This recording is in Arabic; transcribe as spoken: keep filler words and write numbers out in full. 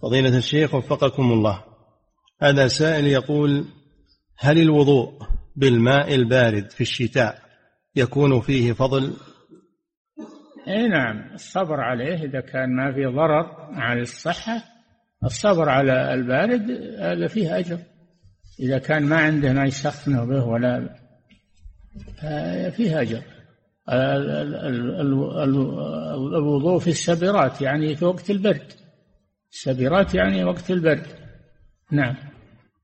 فضيلة الشيخ وفقكم الله، هذا سائل يقول: هل الوضوء بالماء البارد في الشتاء يكون فيه فضل؟ اي نعم، الصبر عليه إذا كان ما في ضرر على الصحة، الصبر على البارد هذا فيه أجر، إذا كان ما عنده ما يسخنه به ولا فيه أجر. الوضوء في السبرات يعني في وقت البرد، السبرات يعني وقت البرد. نعم.